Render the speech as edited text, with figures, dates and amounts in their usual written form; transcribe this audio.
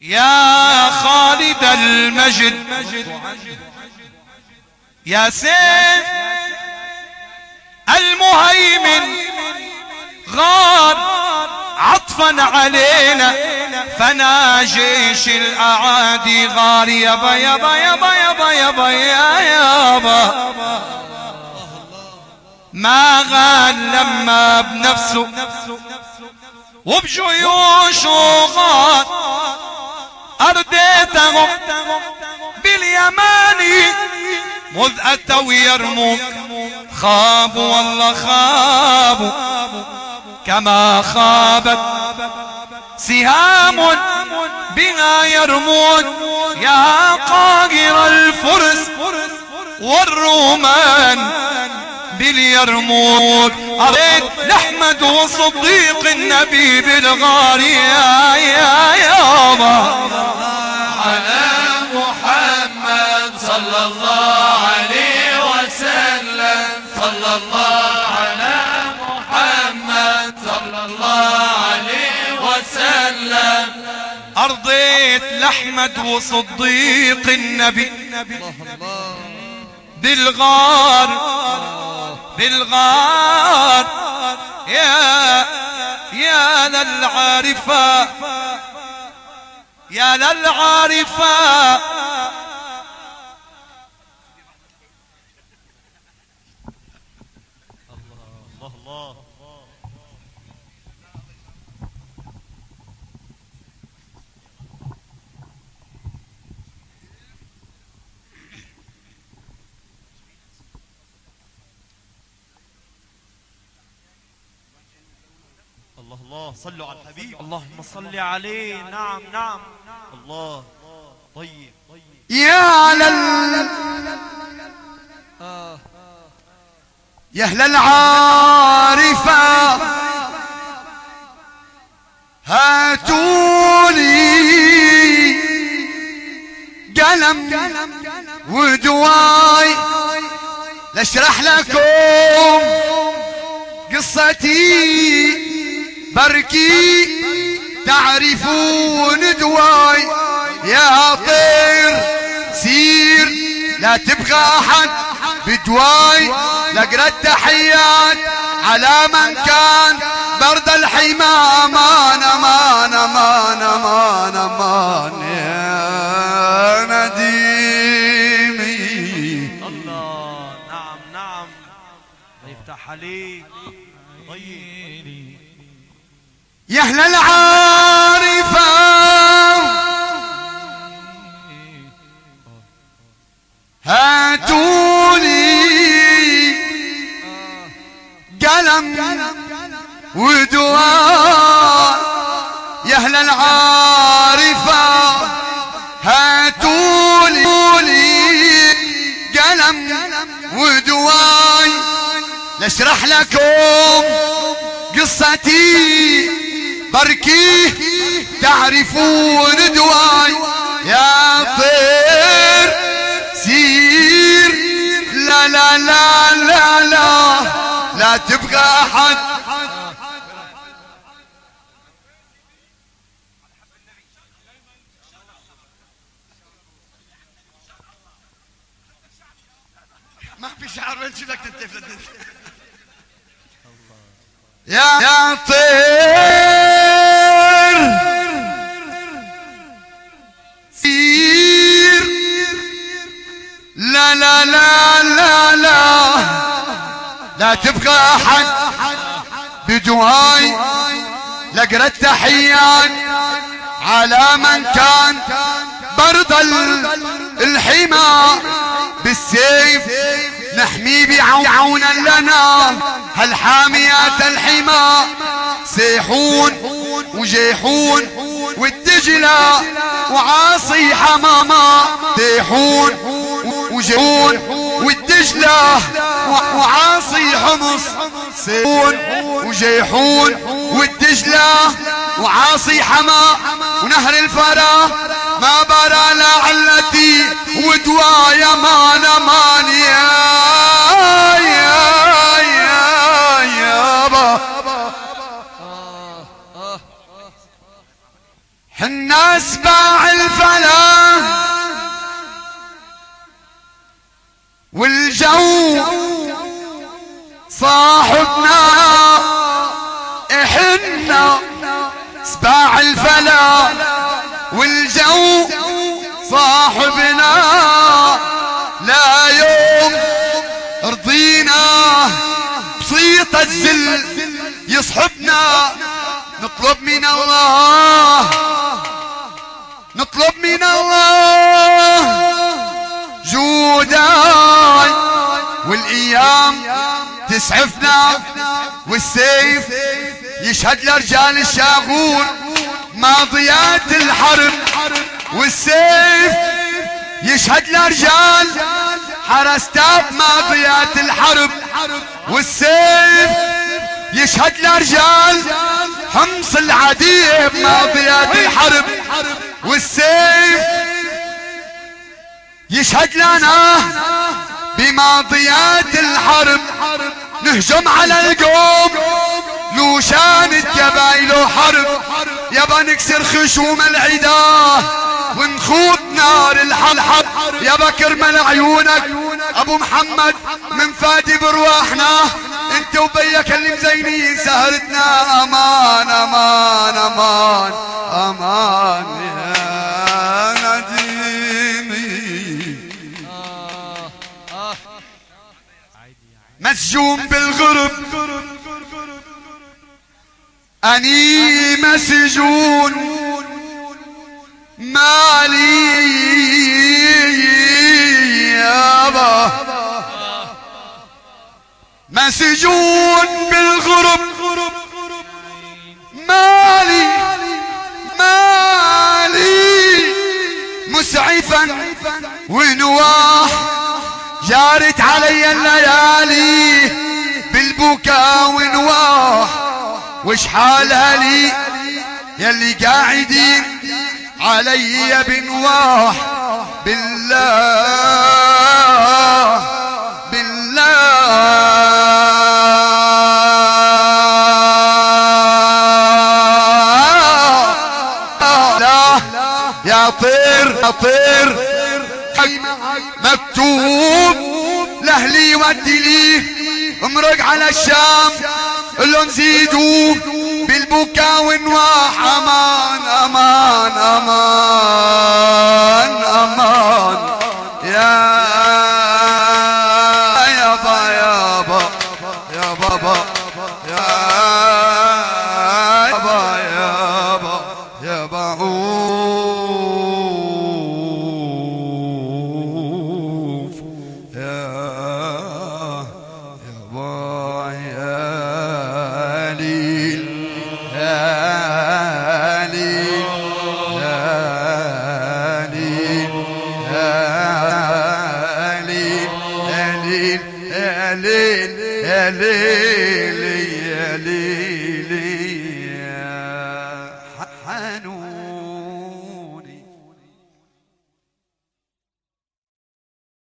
يا خالد المجد يا سيف المهيمن غار عطفا علينا فنا جيش الأعادي غار يابا يابا يابا يابا يابا يابا ما غال لما بنفسه وبجيوشه غار أرديتهم باليماني مذ أتوا يرموك خابوا والله خابوا كما خابت سهام بها يرمون يا قاهر الفرس والرومان باليرموك أريد نحمد وصديق النبي بالغار يا يابا على محمد صلى الله عليه وسلم صلى الله على محمد صلى الله عليه وسلم أرضيت لحمد وصديق النبي بالغار بالغار يا للعارفة يا للعارفة الله صلوا على الحبيب اللهم صل عليه نعم نعم الله طيب يا يا أهل العارفة هاتولي قلم ودواي لاشرح لكم قصتي بركي تعرفون دواي يا طير سير لا تبغى احد بدواي لقرا التحيات على من كان برد الحمى امان امان امان امان امان يا نديمي الله نعم نعم يفتح عليك طيب يا أهل العارفة هاتولي قلم ودواء يا أهل العارفة هاتولي قلم ودواي لاشرح لكم قصتي بركيه تعرفون دواي يا طير سير لا لا لا لا لا لا تبغى احد ما في شعر وين شفتك تنتفلت يا طير سير لا لا لا لا لا لا تبغى احد بدواي لقرا التحيات على من كان برد الحمى بالسيف نحمي بعونا لنا هالحاميات الحمى سيحون وجيحون والدجلة وعاصي حماما سيحون وجيحون والدجلة وعاصي حمص سيحون وجيحون والدجلة وعاصي حما ونهر الفرا ما برا لعلتي ودوايا مان مان يابا حنا سباع الفلا والجو صاحبنا، احنا سباع الفلا والجو صاحبنا، لا يوم رضينا بسيط الذل يصحبنا. نطلب من الله، نطلب من الله جوداي، والايام تسعفنا والسيف يشهد لرجال الشاغور ماضيات الحرب، والسيف يشهد لرجال حرستاب ماضيات الحرب، والسيف يشهد لرجال حمص العديب ماضيات الحرب، والسيف يشهد لنا بماضيات الحرب. نهجم على القوم لو شانت قبايل حرب، يابا نكسر خشوم العدا ونخوض نار الحرب. يابا كرمال عيونك ابو محمد من فادي برواحنا، انت وبيك اللي مزينين سهرتنا. امان امان امان امان يا نديمي، مسجون بالغرب اني مسجون، مالي يابا مسجون بالغرب، مالي مالي مسعفا ونواح، جارت علي الليالي بالبكاء ونواح. وش حالها لي يلي قاعدين علي بنواح، بالله بالله لا يا طير يا طير مكتوب لاهلي ودي ليه امرق على الشام اللي نزيدوا بالبكاء ونواح. امان امان امان امان يا يابا يابا يا بابا يا يابا يابا يا بعوف يا يابا يا ليل يا ليل يا ليل يا ليل يا ليل يا ليل يا ليل يا ليل